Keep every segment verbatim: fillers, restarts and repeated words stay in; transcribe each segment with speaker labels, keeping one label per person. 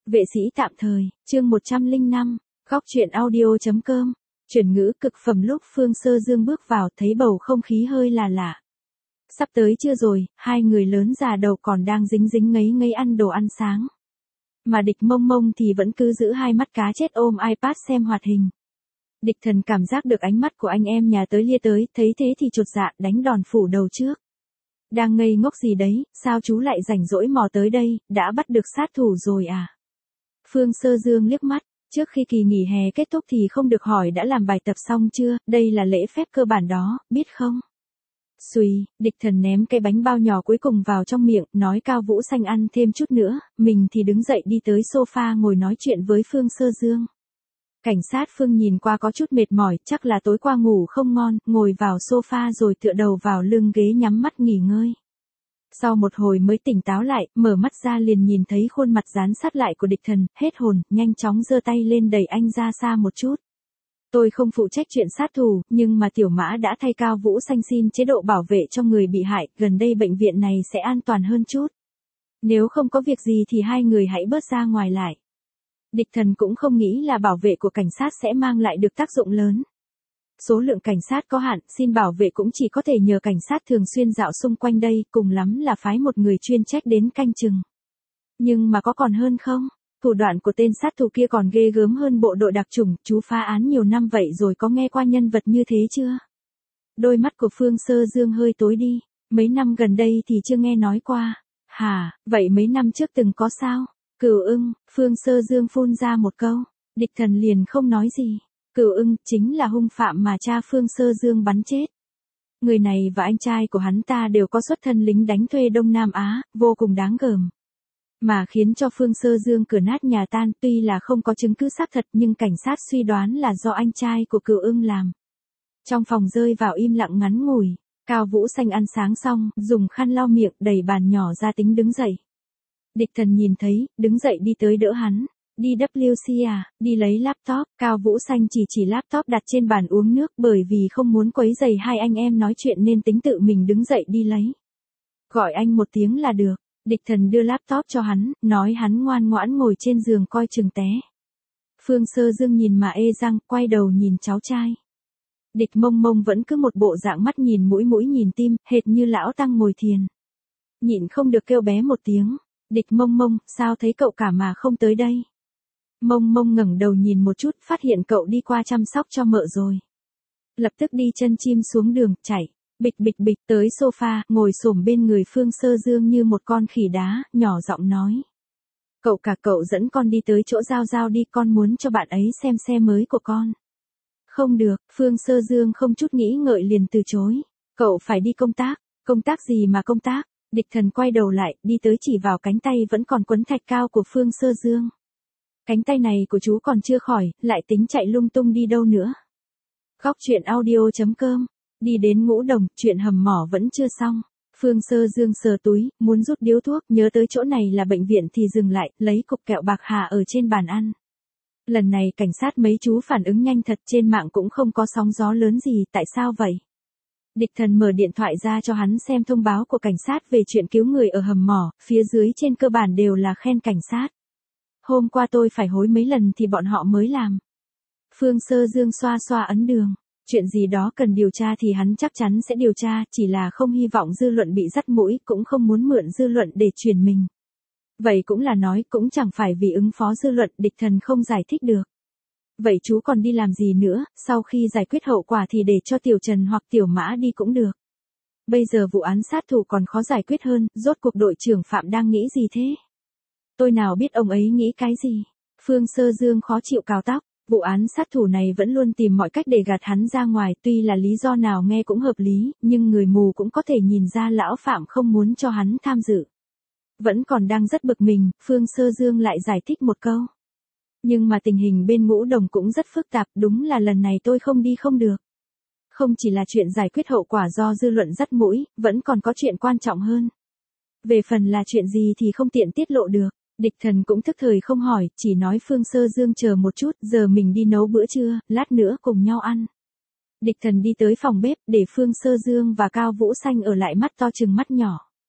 Speaker 1: Vệ sĩ tạm thời, chương một trăm lẻ năm, góc truyện audio.com, chuyển ngữ cực phẩm. Lúc Phương Sơ Dương bước vào thấy bầu không khí hơi là lạ. Sắp tới chưa rồi, hai người lớn già đầu còn đang dính dính ngấy ngấy ăn đồ ăn sáng. Mà Địch Mông Mông thì vẫn cứ giữ hai mắt cá chết ôm iPad xem hoạt hình. Địch Thần cảm giác được ánh mắt của anh em nhà tới lia tới, thấy thế thì chột dạ đánh đòn phủ đầu trước. Đang ngây ngốc gì đấy, sao chú lại rảnh rỗi mò tới đây, đã bắt được sát thủ rồi à? Phương Sơ Dương liếc mắt, trước khi kỳ nghỉ hè kết thúc thì không được hỏi đã làm bài tập xong chưa, đây là lễ phép cơ bản đó, biết không? Xùi, Địch Thần ném cái bánh bao nhỏ cuối cùng vào trong miệng, nói Cao Vũ Xanh ăn thêm chút nữa, mình thì đứng dậy đi tới sofa ngồi nói chuyện với Phương Sơ Dương. Cảnh sát Phương nhìn qua có chút mệt mỏi, chắc là tối qua ngủ không ngon, ngồi vào sofa rồi tựa đầu vào lưng ghế nhắm mắt nghỉ ngơi. Sau một hồi mới tỉnh táo lại, mở mắt ra liền nhìn thấy khuôn mặt dán sát lại của Địch Thần, hết hồn, nhanh chóng giơ tay lên đẩy anh ra xa một chút. Tôi không phụ trách chuyện sát thủ, nhưng mà Tiểu Mã đã thay Cao Vũ Xanh xin chế độ bảo vệ cho người bị hại, gần đây bệnh viện này sẽ an toàn hơn chút. Nếu không có việc gì thì hai người hãy bớt ra ngoài lại. Địch Thần cũng không nghĩ là bảo vệ của cảnh sát sẽ mang lại được tác dụng lớn. Số lượng cảnh sát có hạn, xin bảo vệ cũng chỉ có thể nhờ cảnh sát thường xuyên dạo xung quanh đây, cùng lắm là phái một người chuyên trách đến canh chừng. Nhưng mà có còn hơn không? Thủ đoạn của tên sát thủ kia còn ghê gớm hơn bộ đội đặc chủng, chú phá án nhiều năm vậy rồi có nghe qua nhân vật như thế chưa? Đôi mắt của Phương Sơ Dương hơi tối đi, mấy năm gần đây thì chưa nghe nói qua. Hả, vậy mấy năm trước từng có sao? Cửu Ưng, Phương Sơ Dương phun ra một câu, Địch Thần liền không nói gì. Cửu Ưng chính là hung phạm mà cha Phương Sơ Dương bắn chết. Người này và anh trai của hắn ta đều có xuất thân lính đánh thuê Đông Nam Á, vô cùng đáng gờm. Mà khiến cho Phương Sơ Dương cửa nát nhà tan, tuy là không có chứng cứ xác thật nhưng cảnh sát suy đoán là do anh trai của Cửu Ưng làm. Trong phòng rơi vào im lặng ngắn ngủi, Cao Vũ Xanh ăn sáng xong, dùng khăn lau miệng đẩy bàn nhỏ ra tính đứng dậy. Địch Thần nhìn thấy, đứng dậy đi tới đỡ hắn. Đi vê kép xê à, đi lấy laptop, Cao Vũ Xanh chỉ chỉ laptop đặt trên bàn uống nước bởi vì không muốn quấy rầy hai anh em nói chuyện nên tính tự mình đứng dậy đi lấy. Gọi anh một tiếng là được, Địch Thần đưa laptop cho hắn, nói hắn ngoan ngoãn ngồi trên giường coi chừng té. Phương Sơ Dương nhìn mà ê răng, quay đầu nhìn cháu trai. Địch Mông Mông vẫn cứ một bộ dạng mắt nhìn mũi mũi nhìn tim, hệt như lão tăng ngồi thiền. Nhịn không được kêu bé một tiếng, Địch Mông Mông, sao thấy cậu cả mà không tới đây? Mông Mông ngẩng đầu nhìn một chút, phát hiện cậu đi qua chăm sóc cho mợ rồi. Lập tức đi chân chim xuống đường, chạy, bịch bịch bịch tới sofa, ngồi xổm bên người Phương Sơ Dương như một con khỉ đá, nhỏ giọng nói. Cậu cả cậu dẫn con đi tới chỗ Giao Giao đi, con muốn cho bạn ấy xem xe mới của con. Không được, Phương Sơ Dương không chút nghĩ ngợi liền từ chối. Cậu phải đi công tác, công tác gì mà công tác? Địch Thần quay đầu lại, đi tới chỉ vào cánh tay vẫn còn quấn thạch cao của Phương Sơ Dương. Cánh tay này của chú còn chưa khỏi, lại tính chạy lung tung đi đâu nữa. Góc truyện audio.com, đi đến Ngũ Đồng, chuyện hầm mỏ vẫn chưa xong. Phương Sơ Dương sờ túi, muốn rút điếu thuốc, nhớ tới chỗ này là bệnh viện thì dừng lại, lấy cục kẹo bạc hà ở trên bàn ăn. Lần này cảnh sát mấy chú phản ứng nhanh thật, trên mạng cũng không có sóng gió lớn gì, tại sao vậy? Địch Thần mở điện thoại ra cho hắn xem thông báo của cảnh sát về chuyện cứu người ở hầm mỏ, phía dưới trên cơ bản đều là khen cảnh sát. Hôm qua tôi phải hối mấy lần thì bọn họ mới làm. Phương Sơ Dương xoa xoa ấn đường. Chuyện gì đó cần điều tra thì hắn chắc chắn sẽ điều tra, chỉ là không hy vọng dư luận bị dắt mũi, cũng không muốn mượn dư luận để truyền mình. Vậy cũng là nói, cũng chẳng phải vì ứng phó dư luận, Địch Thần không giải thích được. Vậy chú còn đi làm gì nữa, sau khi giải quyết hậu quả thì để cho Tiểu Trần hoặc Tiểu Mã đi cũng được. Bây giờ vụ án sát thủ còn khó giải quyết hơn, rốt cuộc đội trưởng Phạm đang nghĩ gì thế? Tôi nào biết ông ấy nghĩ cái gì? Phương Sơ Dương khó chịu cào tóc, vụ án sát thủ này vẫn luôn tìm mọi cách để gạt hắn ra ngoài, tuy là lý do nào nghe cũng hợp lý, nhưng người mù cũng có thể nhìn ra lão Phạm không muốn cho hắn tham dự. Vẫn còn đang rất bực mình, Phương Sơ Dương lại giải thích một câu. Nhưng mà tình hình bên Ngũ Đồng cũng rất phức tạp, đúng là lần này tôi không đi không được. Không chỉ là chuyện giải quyết hậu quả do dư luận dắt mũi, vẫn còn có chuyện quan trọng hơn. Về phần là chuyện gì thì không tiện tiết lộ được. Địch Thần cũng thức thời không hỏi, chỉ nói Phương Sơ Dương chờ một chút, giờ mình đi nấu bữa trưa, lát nữa cùng nhau ăn. Địch Thần đi tới phòng bếp, để Phương Sơ Dương và Cao Vũ Xanh ở lại mắt to chừng mắt nhỏ.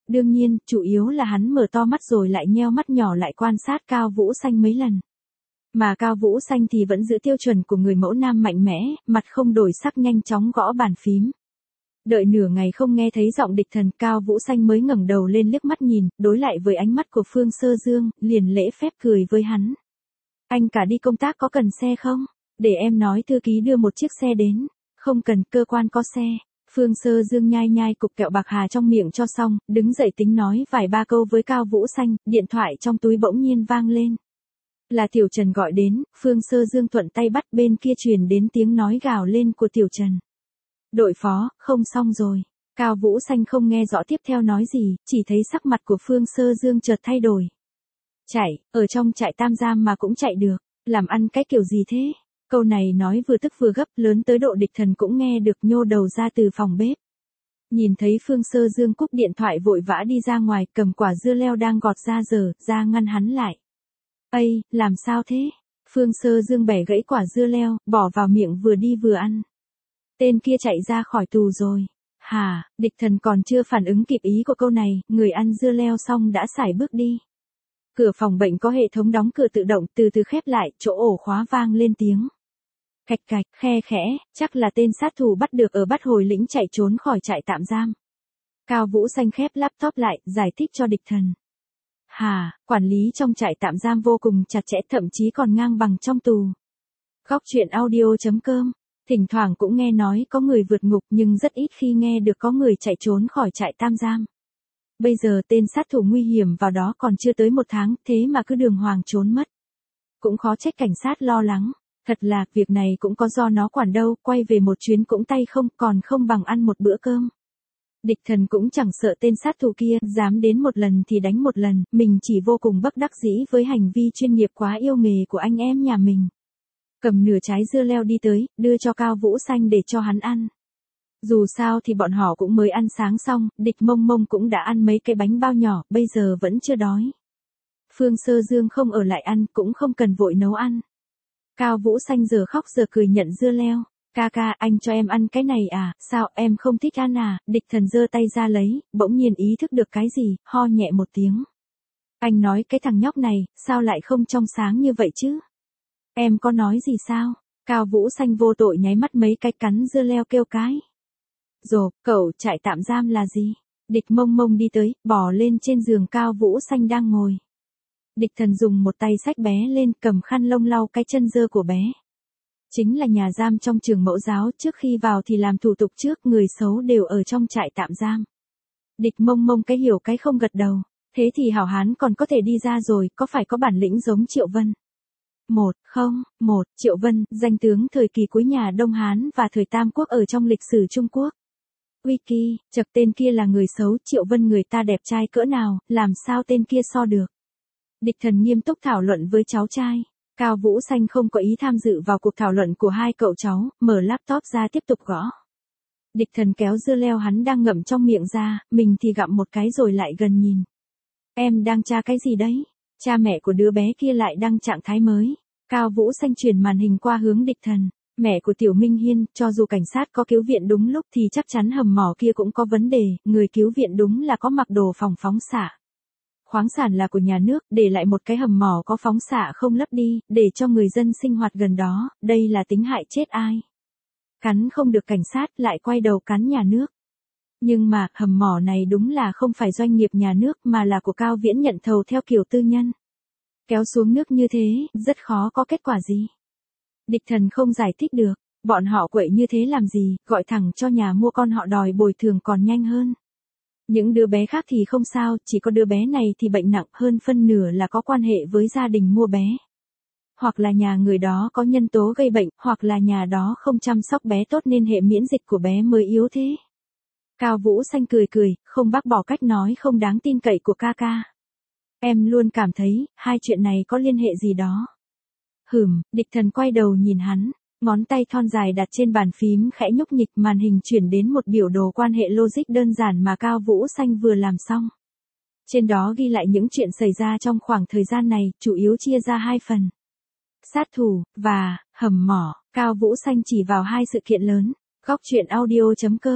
Speaker 1: đương nhiên, chủ yếu là hắn mở to mắt rồi lại nheo mắt nhỏ lại quan sát Cao Vũ Xanh mấy lần. Mà Cao Vũ Xanh thì vẫn giữ tiêu chuẩn của người mẫu nam mạnh mẽ, mặt không đổi sắc nhanh chóng gõ bàn phím. Đợi nửa ngày không nghe thấy giọng địch thần, Cao Vũ Xanh mới ngẩng đầu lên liếc mắt nhìn, đối lại với ánh mắt của Phương Sơ Dương, liền lễ phép cười với hắn. Anh cả đi công tác có cần xe không? Để em nói thư ký đưa một chiếc xe đến. Không cần, cơ quan có xe. Phương Sơ Dương nhai nhai cục kẹo bạc hà trong miệng cho xong, đứng dậy tính nói vài ba câu với Cao Vũ Xanh, điện thoại trong túi bỗng nhiên vang lên. Là Tiểu Trần gọi đến, Phương Sơ Dương thuận tay bắt, bên kia truyền đến tiếng nói gào lên của Tiểu Trần. Đội phó, không xong rồi. Cao Vũ Xanh không nghe rõ tiếp theo nói gì, chỉ thấy sắc mặt của Phương Sơ Dương chợt thay đổi. Chạy, ở trong trại tạm giam mà cũng chạy được, làm ăn cái kiểu gì thế? Câu này nói vừa tức vừa gấp, lớn tới độ địch thần cũng nghe được, nhô đầu ra từ phòng bếp. Nhìn thấy Phương Sơ Dương cúp điện thoại vội vã đi ra ngoài, cầm quả dưa leo đang gọt ra dở, ra ngăn hắn lại. Ây, làm sao thế? Phương Sơ Dương bẻ gãy quả dưa leo, bỏ vào miệng vừa đi vừa ăn. Tên kia chạy ra khỏi tù rồi. Hả, địch thần còn chưa phản ứng kịp ý của câu này, người ăn dưa leo xong đã sải bước đi. Cửa phòng bệnh có hệ thống đóng cửa tự động, từ từ khép lại, chỗ ổ khóa vang lên tiếng. Cạch cạch, khe khẽ, chắc là tên sát thủ bắt được ở Bát Hồi Lĩnh chạy trốn khỏi trại tạm giam. Cao Vũ Xanh khép laptop lại, giải thích cho địch thần. Hà, quản lý trong trại tạm giam vô cùng chặt chẽ, thậm chí còn ngang bằng trong tù. Góc truyện audio chấm com, thỉnh thoảng cũng nghe nói có người vượt ngục nhưng rất ít khi nghe được có người chạy trốn khỏi trại tạm giam. Bây giờ tên sát thủ nguy hiểm vào đó còn chưa tới một tháng, thế mà cứ đường hoàng trốn mất. Cũng khó trách cảnh sát lo lắng. Thật là, việc này cũng có do nó quản đâu, quay về một chuyến cũng tay không, còn không bằng ăn một bữa cơm. Địch thần cũng chẳng sợ tên sát thủ kia, dám đến một lần thì đánh một lần, mình chỉ vô cùng bất đắc dĩ với hành vi chuyên nghiệp quá yêu nghề của anh em nhà mình. Cầm nửa trái dưa leo đi tới, đưa cho Cao Vũ Xanh để cho hắn ăn. Dù sao thì bọn họ cũng mới ăn sáng xong, địch mông mông cũng đã ăn mấy cái bánh bao nhỏ, bây giờ vẫn chưa đói. Phương Sơ Dương không ở lại ăn, cũng không cần vội nấu ăn. Cao Vũ Xanh giờ khóc giờ cười nhận dưa leo. Ca ca, anh cho em ăn cái này à, sao em không thích ăn à? Địch thần giơ tay ra lấy, bỗng nhiên ý thức được cái gì, ho nhẹ một tiếng. Anh nói cái thằng nhóc này, sao lại không trong sáng như vậy chứ? Em có nói gì sao? Cao Vũ Xanh vô tội nháy mắt mấy cái, cắn dưa leo kêu cái. Rộp, cậu trại tạm giam là gì? Địch mông mông đi tới, bò lên trên giường Cao Vũ Xanh đang ngồi. Địch thần dùng một tay xách bé lên, cầm khăn lông lau cái chân dơ của bé. Chính là nhà giam trong trường mẫu giáo, trước khi vào thì làm thủ tục trước, người xấu đều ở trong trại tạm giam. Địch mông mông cái hiểu cái không gật đầu. Thế thì hảo hán còn có thể đi ra rồi, có phải có bản lĩnh giống Triệu Vân? Một, không, một, Triệu Vân, danh tướng thời kỳ cuối nhà Đông Hán và thời Tam Quốc ở trong lịch sử Trung Quốc. Wiki, chật tên kia là người xấu, Triệu Vân người ta đẹp trai cỡ nào, làm sao tên kia so được? Địch thần nghiêm túc thảo luận với cháu trai. Cao Vũ Xanh không có ý tham dự vào cuộc thảo luận của hai cậu cháu, mở laptop ra tiếp tục gõ. Địch thần kéo dưa leo hắn đang ngậm trong miệng ra, mình thì gặm một cái rồi lại gần nhìn. Em đang tra cái gì đấy? Cha mẹ của đứa bé kia lại đăng trạng thái mới. Cao Vũ Xanh chuyển màn hình qua hướng địch thần. Mẹ của Tiểu Minh Hiên, cho dù cảnh sát có cứu viện đúng lúc thì chắc chắn hầm mỏ kia cũng có vấn đề, người cứu viện đúng là có mặc đồ phòng phóng xạ. Khoáng sản là của nhà nước, để lại một cái hầm mỏ có phóng xạ không lấp đi, để cho người dân sinh hoạt gần đó, đây là tính hại chết ai. Cắn không được cảnh sát, lại quay đầu cắn nhà nước. Nhưng mà, hầm mỏ này đúng là không phải doanh nghiệp nhà nước mà là của Cao Viễn nhận thầu theo kiểu tư nhân. Kéo xuống nước như thế, rất khó có kết quả gì. Địch thần không giải thích được, bọn họ quậy như thế làm gì, gọi thẳng cho nhà mua con họ đòi bồi thường còn nhanh hơn. Những đứa bé khác thì không sao, chỉ có đứa bé này thì bệnh nặng, hơn phân nửa là có quan hệ với gia đình mua bé. Hoặc là nhà người đó có nhân tố gây bệnh, hoặc là nhà đó không chăm sóc bé tốt nên hệ miễn dịch của bé mới yếu thế. Cao Vũ Xanh cười cười, không bác bỏ cách nói không đáng tin cậy của ca ca. Em luôn cảm thấy, hai chuyện này có liên hệ gì đó. Hửm, địch thần quay đầu nhìn hắn, ngón tay thon dài đặt trên bàn phím khẽ nhúc nhích, màn hình chuyển đến một biểu đồ quan hệ logic đơn giản mà Cao Vũ Xanh vừa làm xong. Trên đó ghi lại những chuyện xảy ra trong khoảng thời gian này, chủ yếu chia ra hai phần. Sát thủ, và, hầm mỏ. Cao Vũ Xanh chỉ vào hai sự kiện lớn. Góc truyện audio chấm com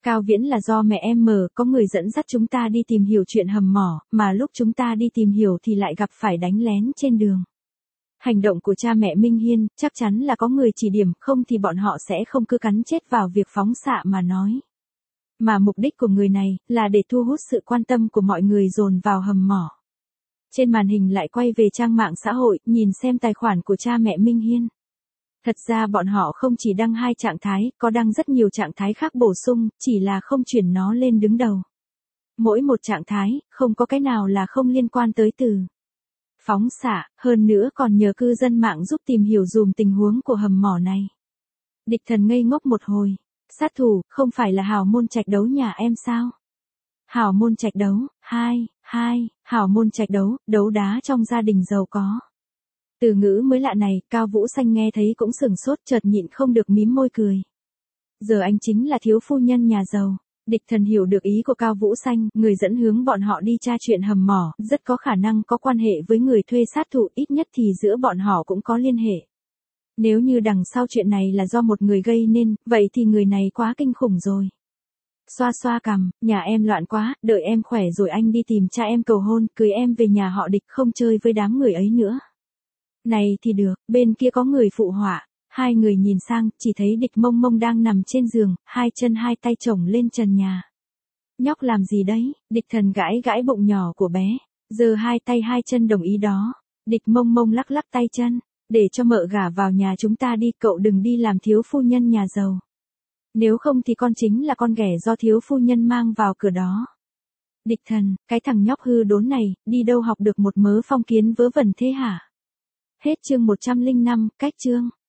Speaker 1: Cao Viễn là do mẹ em mở, có người dẫn dắt chúng ta đi tìm hiểu chuyện hầm mỏ, mà lúc chúng ta đi tìm hiểu thì lại gặp phải đánh lén trên đường. Hành động của cha mẹ Minh Hiên, chắc chắn là có người chỉ điểm, không thì bọn họ sẽ không cứ cắn chết vào việc phóng xạ mà nói. Mà mục đích của người này, là để thu hút sự quan tâm của mọi người dồn vào hầm mỏ. Trên màn hình lại quay về trang mạng xã hội, nhìn xem tài khoản của cha mẹ Minh Hiên. Thật ra bọn họ không chỉ đăng hai trạng thái, có đăng rất nhiều trạng thái khác bổ sung, chỉ là không chuyển nó lên đứng đầu. Mỗi một trạng thái, không có cái nào là không liên quan tới từ phóng xạ, hơn nữa còn nhờ cư dân mạng giúp tìm hiểu dùm tình huống của hầm mỏ này. Địch Thần ngây ngốc một hồi, sát thủ, không phải là hào môn trạch đấu nhà em sao? Hào môn trạch đấu, hai, hai, hào môn trạch đấu, đấu đá trong gia đình giàu có. Từ ngữ mới lạ này, Cao Vũ Xanh nghe thấy cũng sửng sốt, chợt nhịn không được mím môi cười. Giờ anh chính là thiếu phu nhân nhà giàu. Địch Thần hiểu được ý của Cao Vũ Xanh, người dẫn hướng bọn họ đi tra chuyện hầm mỏ, rất có khả năng có quan hệ với người thuê sát thủ, ít nhất thì giữa bọn họ cũng có liên hệ. Nếu như đằng sau chuyện này là do một người gây nên, vậy thì người này quá kinh khủng rồi. Xoa xoa cằm, nhà em loạn quá, đợi em khỏe rồi anh đi tìm cha em cầu hôn, cưới em về nhà họ Địch, không chơi với đám người ấy nữa. Này thì được, bên kia có người phụ họa. Hai người nhìn sang, chỉ thấy Địch Mông Mông đang nằm trên giường, hai chân hai tay chồng lên trần nhà. Nhóc làm gì đấy? Địch Thần gãi gãi bụng nhỏ của bé, giơ hai tay hai chân đồng ý đó. Địch Mông Mông lắc lắc tay chân, để cho mợ gả vào nhà chúng ta đi, cậu đừng đi làm thiếu phu nhân nhà giàu. Nếu không thì con chính là con ghẻ do thiếu phu nhân mang vào cửa đó. Địch Thần, cái thằng nhóc hư đốn này, đi đâu học được một mớ phong kiến vớ vẩn thế hả? Hết chương một trăm lẻ năm, cách chương.